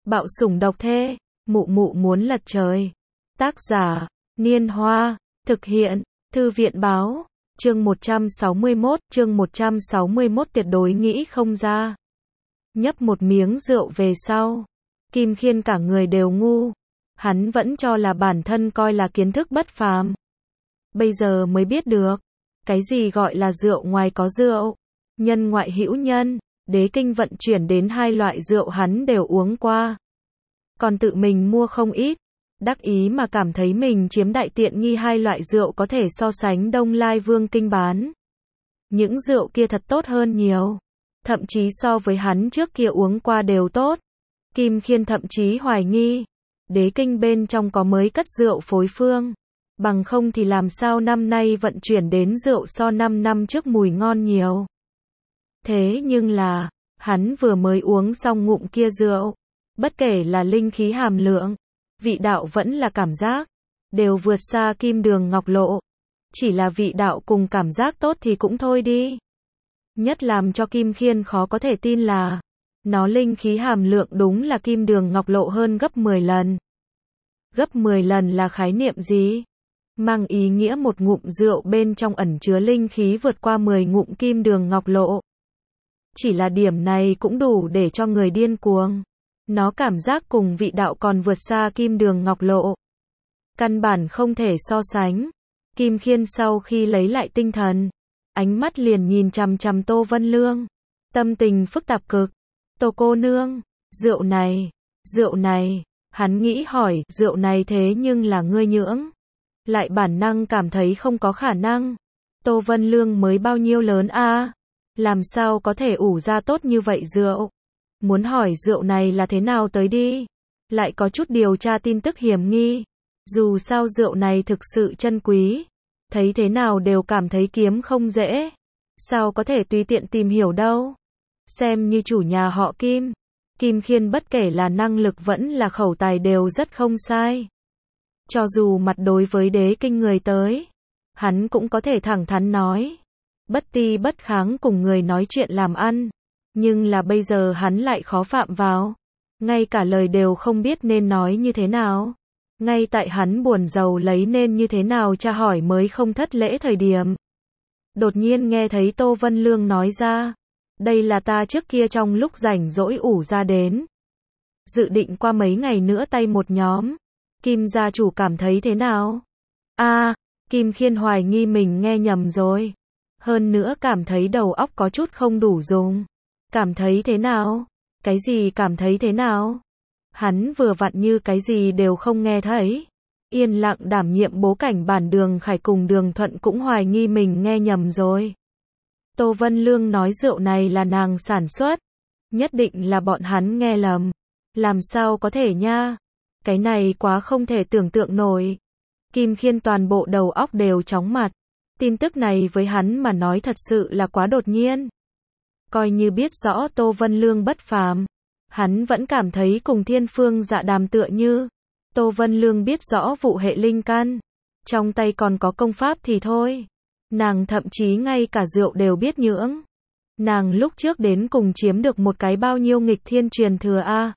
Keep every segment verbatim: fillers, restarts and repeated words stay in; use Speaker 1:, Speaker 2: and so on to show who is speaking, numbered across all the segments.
Speaker 1: Bạo sủng độc thê, mụ mụ muốn lật trời. Tác giả, Niên Hoa, thực hiện, Thư viện báo, chương một trăm sáu mươi mốt, chương một trăm sáu mươi mốt tuyệt đối nghĩ không ra. Nhấp một miếng rượu về sau, Kim Khiên cả người đều ngu, hắn vẫn cho là bản thân coi là kiến thức bất phàm. Bây giờ mới biết được, cái gì gọi là rượu ngoài có rượu, nhân ngoại hữu nhân, đế kinh vận chuyển đến hai loại rượu hắn đều uống qua. Còn tự mình mua không ít, đắc ý mà cảm thấy mình chiếm đại tiện nghi hai loại rượu có thể so sánh Đông Lai Vương kinh bán. Những rượu kia thật tốt hơn nhiều, thậm chí so với hắn trước kia uống qua đều tốt. Kim Khiên thậm chí hoài nghi, đế kinh bên trong có mới cất rượu phối phương, bằng không thì làm sao năm nay vận chuyển đến rượu so năm năm trước mùi ngon nhiều. Thế nhưng là, hắn vừa mới uống xong ngụm kia rượu, bất kể là linh khí hàm lượng, vị đạo vẫn là cảm giác, đều vượt xa kim đường ngọc lộ. Chỉ là vị đạo cùng cảm giác tốt thì cũng thôi đi. Nhất làm cho Kim Khiên khó có thể tin là, nó linh khí hàm lượng đúng là kim đường ngọc lộ hơn gấp mười lần. Gấp mười lần là khái niệm gì? Mang ý nghĩa một ngụm rượu bên trong ẩn chứa linh khí vượt qua mười ngụm kim đường ngọc lộ. Chỉ là điểm này cũng đủ để cho người điên cuồng. Nó cảm giác cùng vị đạo còn vượt xa kim đường ngọc lộ. Căn bản không thể so sánh. Kim Khiên sau khi lấy lại tinh thần, ánh mắt liền nhìn chằm chằm Tô Vân Lương. Tâm tình phức tạp cực. Tô cô nương, rượu này, rượu này, hắn nghĩ hỏi, rượu này thế nhưng là ngươi nhưỡng. Lại bản năng cảm thấy không có khả năng. Tô Vân Lương mới bao nhiêu lớn a, làm sao có thể ủ ra tốt như vậy rượu. Muốn hỏi rượu này là thế nào tới đi. Lại có chút điều tra tin tức hiểm nghi. Dù sao rượu này thực sự chân quý. Thấy thế nào đều cảm thấy kiếm không dễ. Sao có thể tùy tiện tìm hiểu đâu. Xem như chủ nhà họ Kim. Kim Khiên bất kể là năng lực vẫn là khẩu tài đều rất không sai. Cho dù mặt đối với đế kinh người tới, hắn cũng có thể thẳng thắn nói. Bất ti bất kháng cùng người nói chuyện làm ăn. Nhưng là bây giờ hắn lại khó phạm vào. Ngay cả lời đều không biết nên nói như thế nào. Ngay tại hắn buồn rầu lấy nên như thế nào tra hỏi mới không thất lễ thời điểm. Đột nhiên nghe thấy Tô Vân Lương nói ra. Đây là ta trước kia trong lúc rảnh rỗi ủ ra đến. Dự định qua mấy ngày nữa tay một nhóm. Kim gia chủ cảm thấy thế nào? A, à, Kim Khiên hoài nghi mình nghe nhầm rồi. Hơn nữa cảm thấy đầu óc có chút không đủ dùng. Cảm thấy thế nào? Cái gì cảm thấy thế nào? Hắn vừa vặn như cái gì đều không nghe thấy. Yên lặng đảm nhiệm bố cảnh bản Đường Khải cùng Đường Thuận cũng hoài nghi mình nghe nhầm rồi. Tô Vân Lương nói rượu này là nàng sản xuất. Nhất định là bọn hắn nghe lầm. Làm sao có thể nha? Cái này quá không thể tưởng tượng nổi. Kim Khiên toàn bộ đầu óc đều chóng mặt. Tin tức này với hắn mà nói thật sự là quá đột nhiên. Coi như biết rõ Tô Vân Lương bất phàm, hắn vẫn cảm thấy cùng Thiên Phương Dạ Đàm tựa như. Tô Vân Lương biết rõ vụ hệ linh căn, trong tay còn có công pháp thì thôi. Nàng thậm chí ngay cả rượu đều biết nhưỡng. Nàng lúc trước đến cùng chiếm được một cái bao nhiêu nghịch thiên truyền thừa a.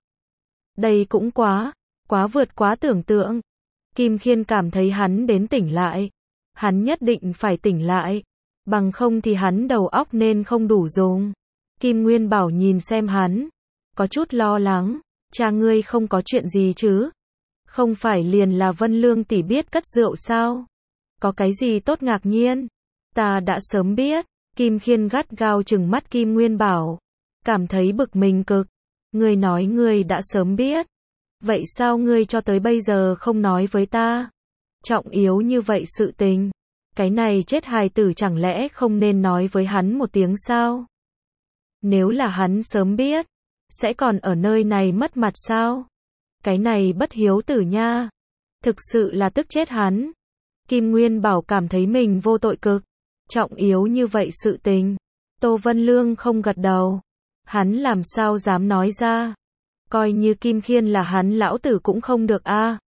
Speaker 1: Đây cũng quá, quá vượt quá tưởng tượng. Kim Khiên cảm thấy hắn đến tỉnh lại. Hắn nhất định phải tỉnh lại. Bằng không thì hắn đầu óc nên không đủ dùng. Kim Nguyên Bảo nhìn xem hắn. Có chút lo lắng. Cha ngươi không có chuyện gì chứ? Không phải liền là Vân Lương tỷ biết cất rượu sao? Có cái gì tốt ngạc nhiên? Ta đã sớm biết. Kim Khiên gắt gao trừng mắt Kim Nguyên Bảo. Cảm thấy bực mình cực. Ngươi nói ngươi đã sớm biết. Vậy sao ngươi cho tới bây giờ không nói với ta? Trọng yếu như vậy sự tình. Cái này chết hài tử chẳng lẽ không nên nói với hắn một tiếng sao? Nếu là hắn sớm biết, sẽ còn ở nơi này mất mặt sao? Cái này bất hiếu tử nha. Thực sự là tức chết hắn. Kim Nguyên Bảo cảm thấy mình vô tội cực. Trọng yếu như vậy sự tình. Tô Vân Lương không gật đầu. Hắn làm sao dám nói ra? Coi như Kim Khiên là hắn lão tử cũng không được a. À.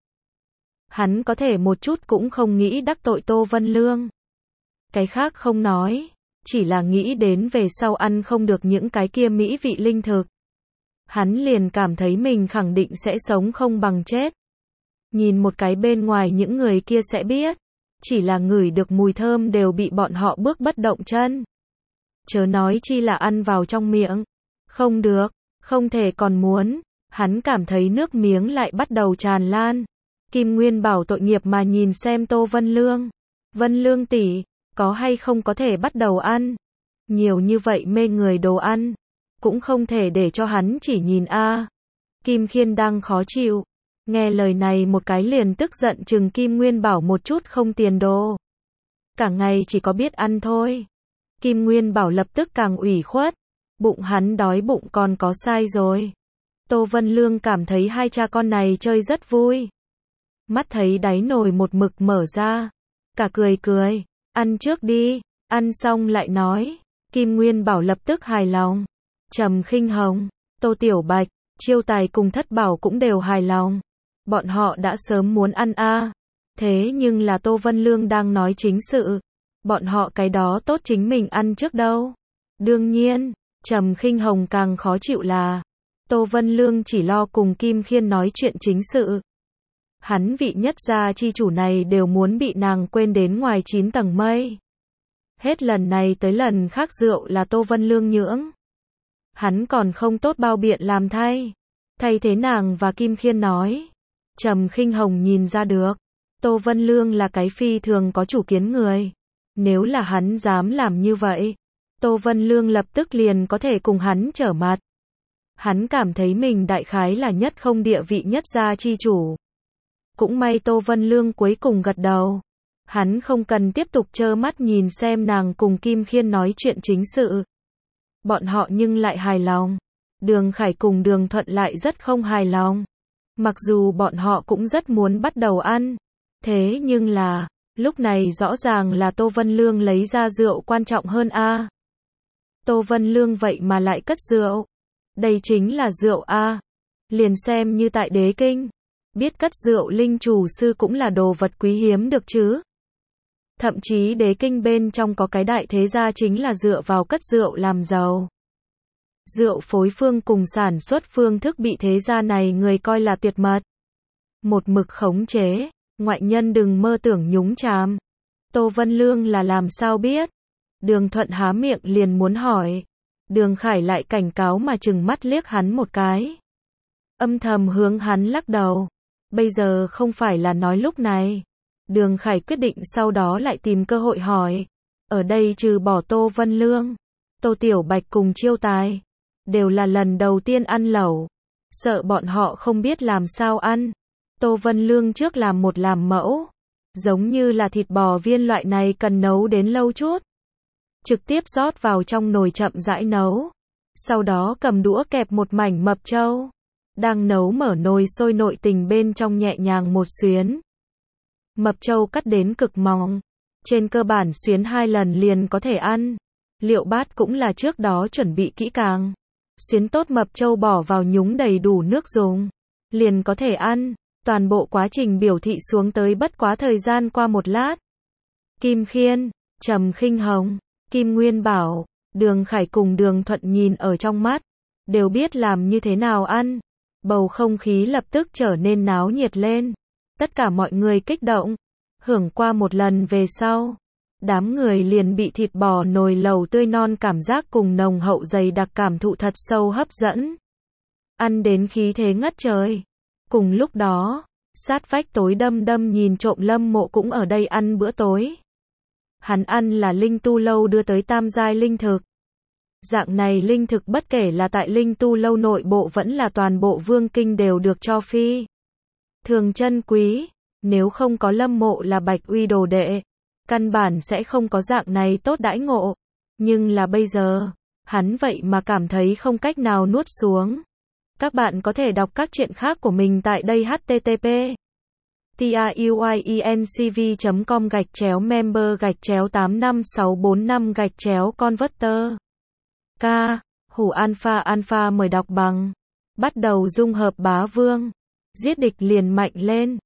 Speaker 1: Hắn có thể một chút cũng không nghĩ đắc tội Tô Vân Lương. Cái khác không nói, chỉ là nghĩ đến về sau ăn không được những cái kia mỹ vị linh thực. hắn liền cảm thấy mình khẳng định sẽ sống không bằng chết. Nhìn một cái bên ngoài những người kia sẽ biết, chỉ là ngửi được mùi thơm đều bị bọn họ bước bất động chân. Chớ nói chi là ăn vào trong miệng. Không được, không thể còn muốn, hắn cảm thấy nước miếng lại bắt đầu tràn lan. Kim Nguyên Bảo tội nghiệp mà nhìn xem Tô Vân Lương. Vân Lương tỷ, có hay không có thể bắt đầu ăn? Nhiều như vậy mê người đồ ăn, cũng không thể để cho hắn chỉ nhìn a. Kim Khiên đang khó chịu, nghe lời này một cái liền tức giận chừng Kim Nguyên Bảo một chút không tiền đồ. Cả ngày chỉ có biết ăn thôi. Kim Nguyên Bảo lập tức càng ủy khuất, bụng hắn đói bụng còn có sai rồi. Tô Vân Lương cảm thấy hai cha con này chơi rất vui. Mắt thấy đáy nồi một mực mở ra, cả cười cười, ăn trước đi, ăn xong lại nói. Kim Nguyên Bảo lập tức hài lòng. Trầm Khinh Hồng, Tô Tiểu Bạch, Chiêu Tài cùng Thất Bảo cũng đều hài lòng. Bọn họ đã sớm muốn ăn a. Thế nhưng là Tô Vân Lương đang nói chính sự. Bọn họ cái đó tốt chính mình ăn trước đâu. Đương nhiên, Trầm Khinh Hồng càng khó chịu là Tô Vân Lương chỉ lo cùng Kim Khiên nói chuyện chính sự. Hắn vị nhất gia chi chủ này đều muốn bị nàng quên đến ngoài chín tầng mây. Hết lần này tới lần khác rượu là Tô Vân Lương nhưỡng. Hắn còn không tốt bao biện làm thay. Thay thế nàng và Kim Khiên nói. Trầm Khinh Hồng nhìn ra được. Tô Vân Lương là cái phi thường có chủ kiến người. Nếu là hắn dám làm như vậy, Tô Vân Lương lập tức liền có thể cùng hắn trở mặt. Hắn cảm thấy mình đại khái là nhất không địa vị nhất gia chi chủ. Cũng may Tô Vân Lương cuối cùng gật đầu. Hắn không cần tiếp tục trơ mắt nhìn xem nàng cùng Kim Khiên nói chuyện chính sự. Bọn họ nhưng lại hài lòng. Đường Khải cùng Đường Thuận lại rất không hài lòng. Mặc dù bọn họ cũng rất muốn bắt đầu ăn. Thế nhưng là, lúc này rõ ràng là Tô Vân Lương lấy ra rượu quan trọng hơn a. Tô Vân Lương vậy mà lại cất rượu. Đây chính là rượu a. Liền xem như tại Đế Kinh. Biết cất rượu linh chủ sư cũng là đồ vật quý hiếm được chứ. Thậm chí Đế Kinh bên trong có cái đại thế gia chính là dựa vào cất rượu làm giàu. Rượu phối phương cùng sản xuất phương thức bị thế gia này người coi là tuyệt mật. Một mực khống chế, ngoại nhân đừng mơ tưởng nhúng chàm. Tô Vân Lương là làm sao biết? Đường Thuận há miệng liền muốn hỏi. Đường Khải lại cảnh cáo mà chừng mắt liếc hắn một cái. Âm thầm hướng hắn lắc đầu. Bây giờ không phải là nói lúc này. Đường Khải quyết định sau đó lại tìm cơ hội hỏi. Ở đây trừ bỏ Tô Vân Lương, Tô Tiểu Bạch cùng Chiêu Tài, đều là lần đầu tiên ăn lẩu. Sợ bọn họ không biết làm sao ăn. Tô Vân Lương trước làm một làm mẫu. Giống như là thịt bò viên loại này cần nấu đến lâu chút. Trực tiếp rót vào trong nồi chậm rãi nấu. Sau đó cầm đũa kẹp một mảnh mập trâu. Đang nấu mở nồi sôi nội tình bên trong nhẹ nhàng một xuyến. Mập trâu cắt đến cực mỏng. Trên cơ bản xuyến hai lần liền có thể ăn. Liệu bát cũng là trước đó chuẩn bị kỹ càng. Xuyến tốt mập trâu bỏ vào nhúng đầy đủ nước dùng. Liền có thể ăn. Toàn bộ quá trình biểu thị xuống tới bất quá thời gian qua một lát. Kim Khiên, Trầm Khinh Hồng, Kim Nguyên Bảo, Đường Khải cùng Đường Thuận nhìn ở trong mắt. Đều biết làm như thế nào ăn. Bầu không khí lập tức trở nên náo nhiệt lên. Tất cả mọi người kích động. Hưởng qua một lần về sau. Đám người liền bị thịt bò nồi lẩu tươi non cảm giác cùng nồng hậu dày đặc cảm thụ thật sâu hấp dẫn. Ăn đến khí thế ngất trời. Cùng lúc đó, sát vách tối đâm đâm nhìn trộm Lâm Mộ cũng ở đây ăn bữa tối. Hắn ăn là linh tu lâu đưa tới tam giai linh thực. Dạng này linh thực bất kể là tại linh tu lâu nội bộ vẫn là toàn bộ vương kinh đều được cho phi thường chân quý. Nếu không có Lâm Mộ là Bạch Uy đồ đệ, căn bản sẽ không có dạng này tốt đãi ngộ. Nhưng là bây giờ, hắn vậy mà cảm thấy không cách nào nuốt xuống. Các bạn có thể đọc các truyện khác của mình tại đây h t t p truyencv chấm com gạch chéo member gạch chéo tám năm sáu bốn năm gạch chéo converter. K. Hủ Alpha Alpha mời đọc bằng. Bắt đầu dung hợp bá vương. Giết địch liền mạnh lên.